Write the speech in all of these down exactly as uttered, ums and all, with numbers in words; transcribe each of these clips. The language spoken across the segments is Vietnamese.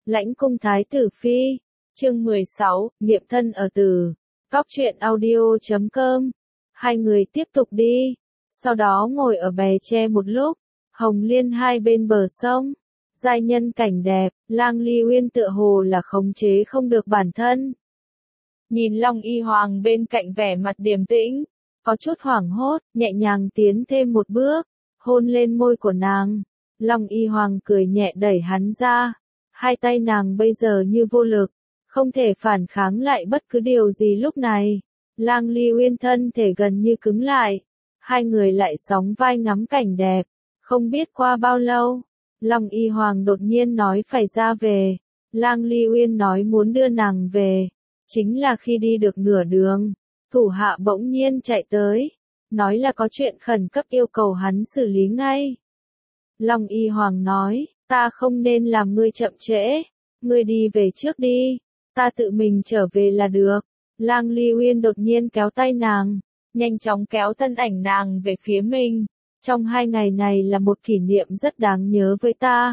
Lãnh cung thái tử phi, chương mười sáu, nghiệm thân ở Từ. Cóc truyện audio chấm com. Hai người tiếp tục đi, sau đó ngồi ở bè tre một lúc, Hồng Liên hai bên bờ sông, giai nhân cảnh đẹp, Lang Ly Uyên tựa hồ là khống chế không được bản thân. Nhìn Long Y Hoàng bên cạnh vẻ mặt điềm tĩnh, có chút hoảng hốt, nhẹ nhàng tiến thêm một bước, hôn lên môi của nàng. Long Y Hoàng cười nhẹ đẩy hắn ra, hai tay nàng bây giờ như vô lực, không thể phản kháng lại bất cứ điều gì lúc này. Lang Ly Uyên thân thể gần như cứng lại, hai người lại sóng vai ngắm cảnh đẹp. Không biết qua bao lâu, Long Y Hoàng đột nhiên nói phải ra về. Lang Ly Uyên nói muốn đưa nàng về. Chính là khi đi được nửa đường, thủ hạ bỗng nhiên chạy tới, nói là có chuyện khẩn cấp yêu cầu hắn xử lý ngay. Long Y Hoàng nói, ta không nên làm ngươi chậm trễ, ngươi đi về trước đi, ta tự mình trở về là được. Lang Ly Uyên đột nhiên kéo tay nàng, nhanh chóng kéo thân ảnh nàng về phía mình. Trong hai ngày này là một kỷ niệm rất đáng nhớ với ta.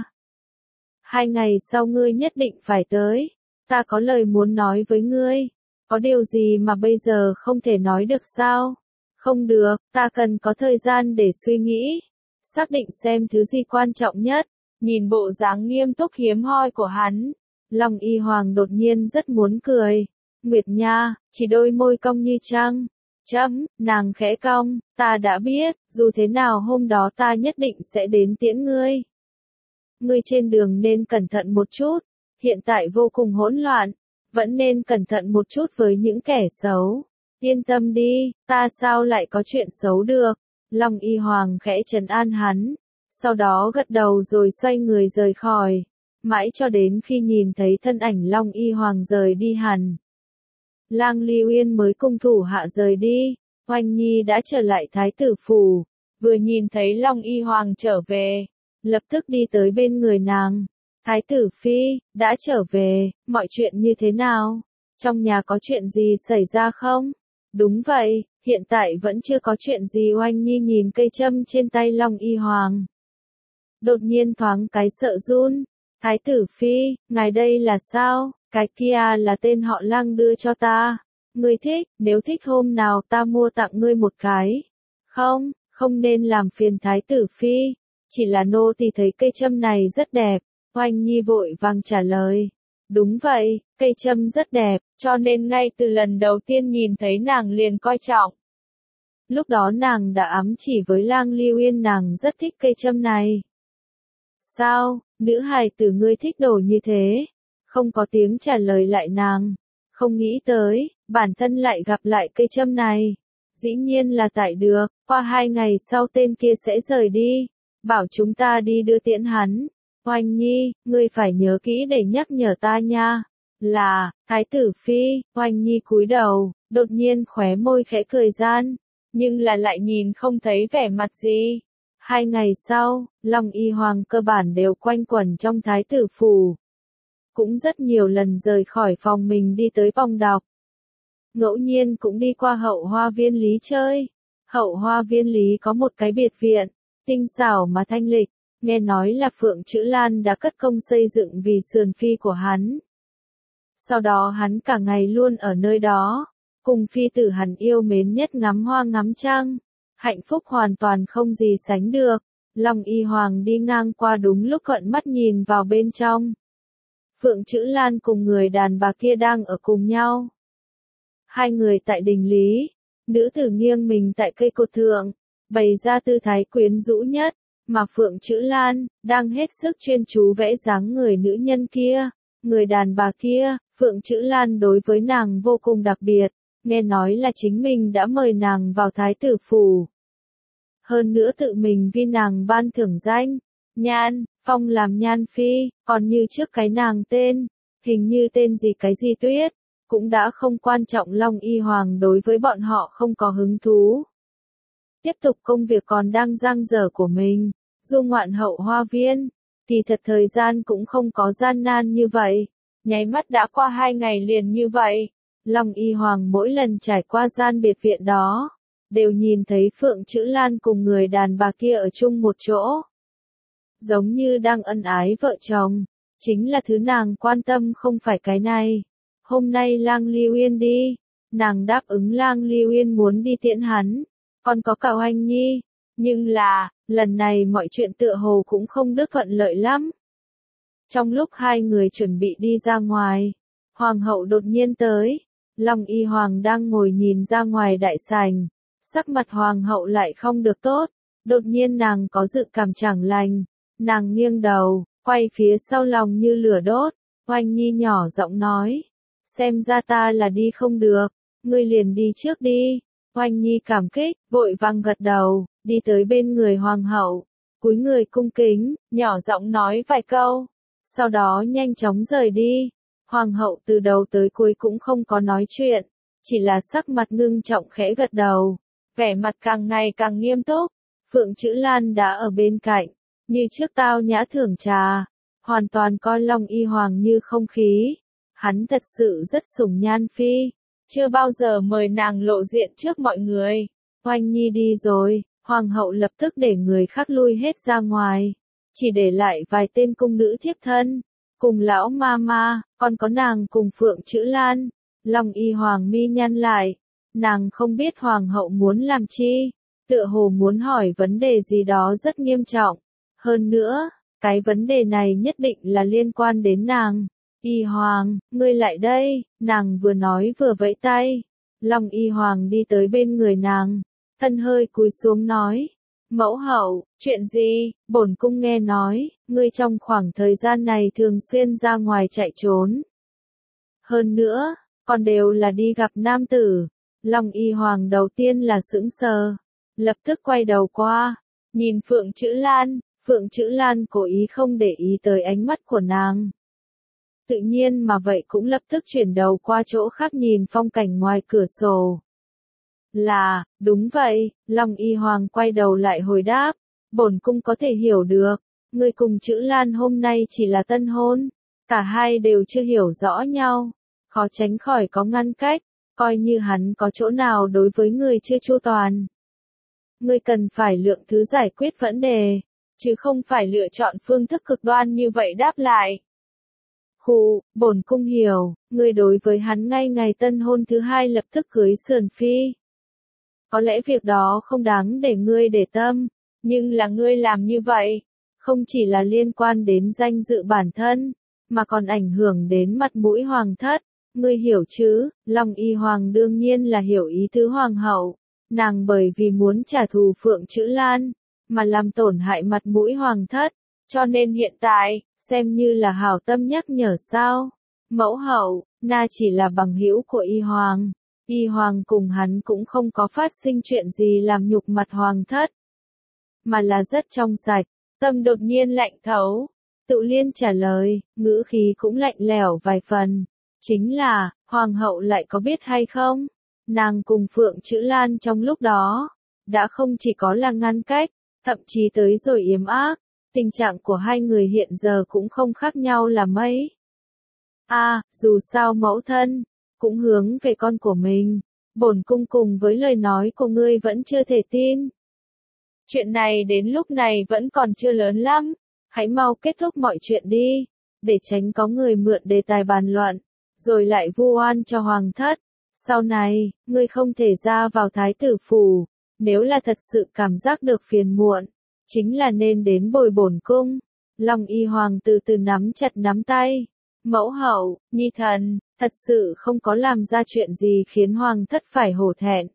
Hai ngày sau ngươi nhất định phải tới, ta có lời muốn nói với ngươi. Có điều gì mà bây giờ không thể nói được sao? Không được, ta cần có thời gian để suy nghĩ, xác định xem thứ gì quan trọng nhất. Nhìn bộ dáng nghiêm túc hiếm hoi của hắn, Long Y Hoàng đột nhiên rất muốn cười. Nguyệt Nha, chỉ đôi môi cong như trăng. Chấm, nàng khẽ cong, ta đã biết, dù thế nào hôm đó ta nhất định sẽ đến tiễn ngươi. Ngươi trên đường nên cẩn thận một chút, hiện tại vô cùng hỗn loạn, vẫn nên cẩn thận một chút với những kẻ xấu. Yên tâm đi, ta sao lại có chuyện xấu được. Long Y Hoàng khẽ trấn an hắn, sau đó gật đầu rồi xoay người rời khỏi, mãi cho đến khi nhìn thấy thân ảnh Long Y Hoàng rời đi hẳn. Lang Ly Uyên mới cung thủ hạ rời đi, Oanh Nhi đã trở lại thái tử phủ, vừa nhìn thấy Long Y Hoàng trở về, lập tức đi tới bên người nàng. Thái tử phi, đã trở về, mọi chuyện như thế nào? Trong nhà có chuyện gì xảy ra không? Đúng vậy, hiện tại vẫn chưa có chuyện gì. Oanh Nhi nhìn cây châm trên tay Long Y Hoàng, đột nhiên thoáng cái sợ run. Thái tử phi, ngài đây là sao? Cái kia là tên họ Lang đưa cho ta. Ngươi thích, nếu thích hôm nào ta mua tặng ngươi một cái. Không, không nên làm phiền thái tử phi. Chỉ là nô tỳ thấy cây châm này rất đẹp. Oanh Nhi vội vàng trả lời. Đúng vậy, cây châm rất đẹp, cho nên ngay từ lần đầu tiên nhìn thấy nàng liền coi trọng. Lúc đó nàng đã ám chỉ với Lang Ly Uyên nàng rất thích cây châm này. Sao, nữ hài tử ngươi thích đồ như thế? Không có tiếng trả lời lại nàng. Không nghĩ tới, bản thân lại gặp lại cây châm này. Dĩ nhiên là tại được, qua hai ngày sau tên kia sẽ rời đi. Bảo chúng ta đi đưa tiễn hắn. Oanh Nhi, ngươi phải nhớ kỹ để nhắc nhở ta nha. Là, thái tử phi. Oanh Nhi cúi đầu, đột nhiên khóe môi khẽ cười gian, nhưng là lại nhìn không thấy vẻ mặt gì. Hai ngày sau, Long Y Hoàng cơ bản đều quanh quẩn trong thái tử phủ. Cũng rất nhiều lần rời khỏi phòng mình đi tới phòng đọc. Ngẫu nhiên cũng đi qua hậu hoa viên Lý chơi. Hậu hoa viên Lý có một cái biệt viện, tinh xảo mà thanh lịch. Nghe nói là Phượng Chữ Lan đã cất công xây dựng vì sườn phi của hắn. Sau đó hắn cả ngày luôn ở nơi đó, cùng phi tử hắn yêu mến nhất ngắm hoa ngắm trăng. Hạnh phúc hoàn toàn không gì sánh được. Long Y Hoàng đi ngang qua đúng lúc cận mắt nhìn vào bên trong. Phượng Chữ Lan cùng người đàn bà kia đang ở cùng nhau. Hai người tại đình Lý, nữ tử nghiêng mình tại cây cột thượng, bày ra tư thái quyến rũ nhất. Mà Phượng Chữ Lan, đang hết sức chuyên chú vẽ dáng người nữ nhân kia, người đàn bà kia. Phượng Chữ Lan đối với nàng vô cùng đặc biệt, nghe nói là chính mình đã mời nàng vào thái tử phủ. Hơn nữa tự mình vì nàng ban thưởng danh, Nhan, phong làm Nhan Phi, còn như trước cái nàng tên, hình như tên gì cái gì Tuyết, cũng đã không quan trọng. Long Y Hoàng đối với bọn họ không có hứng thú. Tiếp tục công việc còn đang dang dở của mình, du ngoạn hậu hoa viên, thì thật thời gian cũng không có gian nan như vậy. Nháy mắt đã qua hai ngày liền như vậy. Long Y Hoàng mỗi lần trải qua gian biệt viện đó, đều nhìn thấy Phượng Chữ Lan cùng người đàn bà kia ở chung một chỗ. Giống như đang ân ái vợ chồng. Chính là thứ nàng quan tâm không phải cái này. Hôm nay Lang Ly Uyên đi, nàng đáp ứng Lang Ly Uyên muốn đi tiễn hắn, còn có cả Oanh Nhi, nhưng là, lần này mọi chuyện tựa hồ cũng không được thuận lợi lắm. Trong lúc hai người chuẩn bị đi ra ngoài, Hoàng hậu đột nhiên tới, Long Y Hoàng đang ngồi nhìn ra ngoài đại sảnh, sắc mặt Hoàng hậu lại không được tốt, đột nhiên nàng có dự cảm chẳng lành, nàng nghiêng đầu, quay phía sau lòng như lửa đốt, Oanh Nhi nhỏ giọng nói, xem ra ta là đi không được, ngươi liền đi trước đi. Oanh Nhi cảm kích, vội vàng gật đầu, đi tới bên người Hoàng hậu, cúi người cung kính, nhỏ giọng nói vài câu, sau đó nhanh chóng rời đi. Hoàng hậu từ đầu tới cuối cũng không có nói chuyện, chỉ là sắc mặt ngưng trọng khẽ gật đầu, vẻ mặt càng ngày càng nghiêm túc. Phượng Chữ Lan đã ở bên cạnh, như trước tao nhã thưởng trà, hoàn toàn coi Long Y Hoàng như không khí. Hắn thật sự rất sủng Nhan Phi, chưa bao giờ mời nàng lộ diện trước mọi người. Oanh Nhi đi rồi, Hoàng hậu lập tức để người khác lui hết ra ngoài, chỉ để lại vài tên cung nữ thiếp thân, cùng lão ma ma, còn có nàng cùng Phượng Chữ Lan. Long Y Hoàng mi nhăn lại, nàng không biết Hoàng hậu muốn làm chi, tựa hồ muốn hỏi vấn đề gì đó rất nghiêm trọng. Hơn nữa, cái vấn đề này nhất định là liên quan đến nàng. Y Hoàng, ngươi lại đây, nàng vừa nói vừa vẫy tay. Long Y Hoàng đi tới bên người nàng, thân hơi cúi xuống nói, mẫu hậu, chuyện gì, bổn cung nghe nói, ngươi trong khoảng thời gian này thường xuyên ra ngoài chạy trốn. Hơn nữa, còn đều là đi gặp nam tử. Long Y Hoàng đầu tiên là sững sờ, lập tức quay đầu qua, nhìn Phượng Chữ Lan, Phượng Chữ Lan cố ý không để ý tới ánh mắt của nàng. Tự nhiên mà vậy cũng lập tức chuyển đầu qua chỗ khác nhìn phong cảnh ngoài cửa sổ. Là, đúng vậy, Long Y Hoàng quay đầu lại hồi đáp, bổn cung có thể hiểu được, người cùng Chữ Lan hôm nay chỉ là tân hôn, cả hai đều chưa hiểu rõ nhau, khó tránh khỏi có ngăn cách, coi như hắn có chỗ nào đối với người chưa chu toàn. Ngươi cần phải lượng thứ giải quyết vấn đề, chứ không phải lựa chọn phương thức cực đoan như vậy đáp lại. Khụ, bổn cung hiểu, ngươi đối với hắn ngay ngày tân hôn thứ hai lập tức cưới sườn phi. Có lẽ việc đó không đáng để ngươi để tâm, nhưng là ngươi làm như vậy, không chỉ là liên quan đến danh dự bản thân, mà còn ảnh hưởng đến mặt mũi hoàng thất. Ngươi hiểu chứ? Long Y Hoàng đương nhiên là hiểu ý tứ hoàng hậu. Nàng bởi vì muốn trả thù Phượng Chữ Lan, mà làm tổn hại mặt mũi hoàng thất, cho nên hiện tại, xem như là hảo tâm nhắc nhở sao. Mẫu hậu, na chỉ là bằng hữu của Y Hoàng. Y Hoàng cùng hắn cũng không có phát sinh chuyện gì làm nhục mặt hoàng thất, mà là rất trong sạch. Tâm đột nhiên lạnh thấu. Tự Liên trả lời, ngữ khí cũng lạnh lẽo vài phần. Chính là, hoàng hậu lại có biết hay không? Nàng cùng Phượng Chữ Lan trong lúc đó, đã không chỉ có là ngăn cách, thậm chí tới rồi yếm ác, tình trạng của hai người hiện giờ cũng không khác nhau là mấy. A, à, dù sao mẫu thân, cũng hướng về con của mình, bổn cung cùng với lời nói của ngươi vẫn chưa thể tin. Chuyện này đến lúc này vẫn còn chưa lớn lắm, hãy mau kết thúc mọi chuyện đi, để tránh có người mượn đề tài bàn luận, rồi lại vu oan cho hoàng thất. Sau này, ngươi không thể ra vào thái tử phủ, nếu là thật sự cảm giác được phiền muộn, chính là nên đến bồi bổn cung. Long Y Hoàng từ từ nắm chặt nắm tay. Mẫu hậu, Nhi thần, thật sự không có làm ra chuyện gì khiến hoàng thất phải hổ thẹn.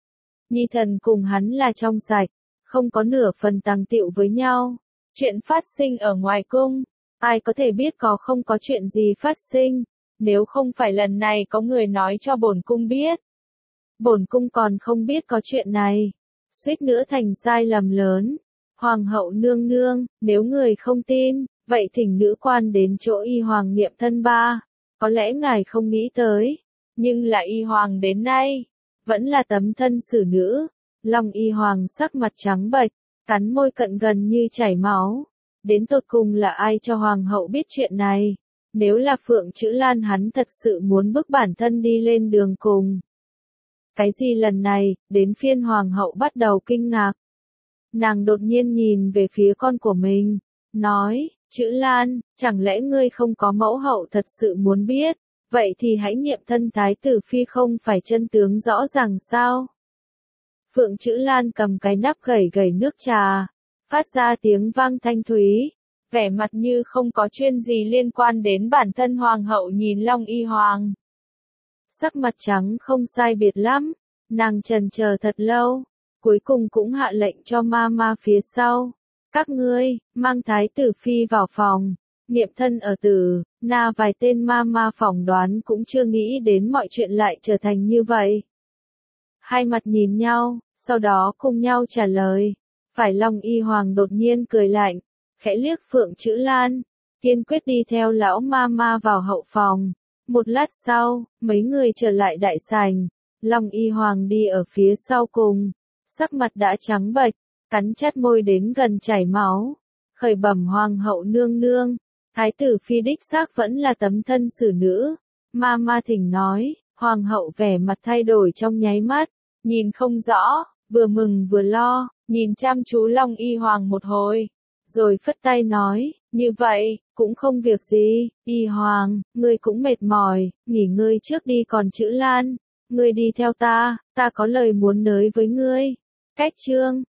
Nhi thần cùng hắn là trong sạch, không có nửa phần tàng tiệu với nhau. Chuyện phát sinh ở ngoài cung, ai có thể biết có không có chuyện gì phát sinh, nếu không phải lần này có người nói cho bổn cung biết. Bổn cung còn không biết có chuyện này, suýt nữa thành sai lầm lớn. Hoàng hậu nương nương, nếu người không tin, vậy thỉnh nữ quan đến chỗ Y Hoàng nghiệm thân ba. Có lẽ ngài không nghĩ tới, nhưng là Y Hoàng đến nay, vẫn là tấm thân xử nữ. Long Y Hoàng sắc mặt trắng bệch, cắn môi cận gần như chảy máu. Đến tột cùng là ai cho Hoàng hậu biết chuyện này? Nếu là Phượng Chữ Lan hắn thật sự muốn bức bản thân đi lên đường cùng. Cái gì lần này, đến phiên Hoàng hậu bắt đầu kinh ngạc. Nàng đột nhiên nhìn về phía con của mình, nói, Chữ Lan, chẳng lẽ ngươi không có mẫu hậu thật sự muốn biết, vậy thì hãy nghiệm thân Thái tử Phi không phải chân tướng rõ ràng sao? Phượng Chữ Lan cầm cái nắp gẩy gẩy nước trà, phát ra tiếng vang thanh thúy, vẻ mặt như không có chuyện gì liên quan đến bản thân hoàng hậu nhìn Long Y Hoàng. Sắc mặt trắng không sai biệt lắm, nàng trần chờ thật lâu, cuối cùng cũng hạ lệnh cho ma ma phía sau. Các ngươi, mang Thái tử Phi vào phòng, niệm thân ở tử, na vài tên ma ma phỏng đoán cũng chưa nghĩ đến mọi chuyện lại trở thành như vậy. Hai mặt nhìn nhau, sau đó cùng nhau trả lời. Phải Long Y Hoàng đột nhiên cười lạnh, khẽ liếc Phượng Chữ Lan, kiên quyết đi theo lão ma ma vào hậu phòng. Một lát sau, mấy người trở lại đại sảnh, Long Y Hoàng đi ở phía sau cùng, sắc mặt đã trắng bệch, cắn chát môi đến gần chảy máu, khởi bẩm Hoàng hậu nương nương, Thái tử Phi đích xác vẫn là tấm thân xử nữ. Ma ma thỉnh nói, Hoàng hậu vẻ mặt thay đổi trong nháy mắt, nhìn không rõ, vừa mừng vừa lo, nhìn chăm chú Long Y Hoàng một hồi, rồi phất tay nói, như vậy, cũng không việc gì, Y Hoàng, ngươi cũng mệt mỏi, nghỉ ngơi trước đi. Còn Chữ Lan, ngươi đi theo ta, ta có lời muốn nói với ngươi. Cách chương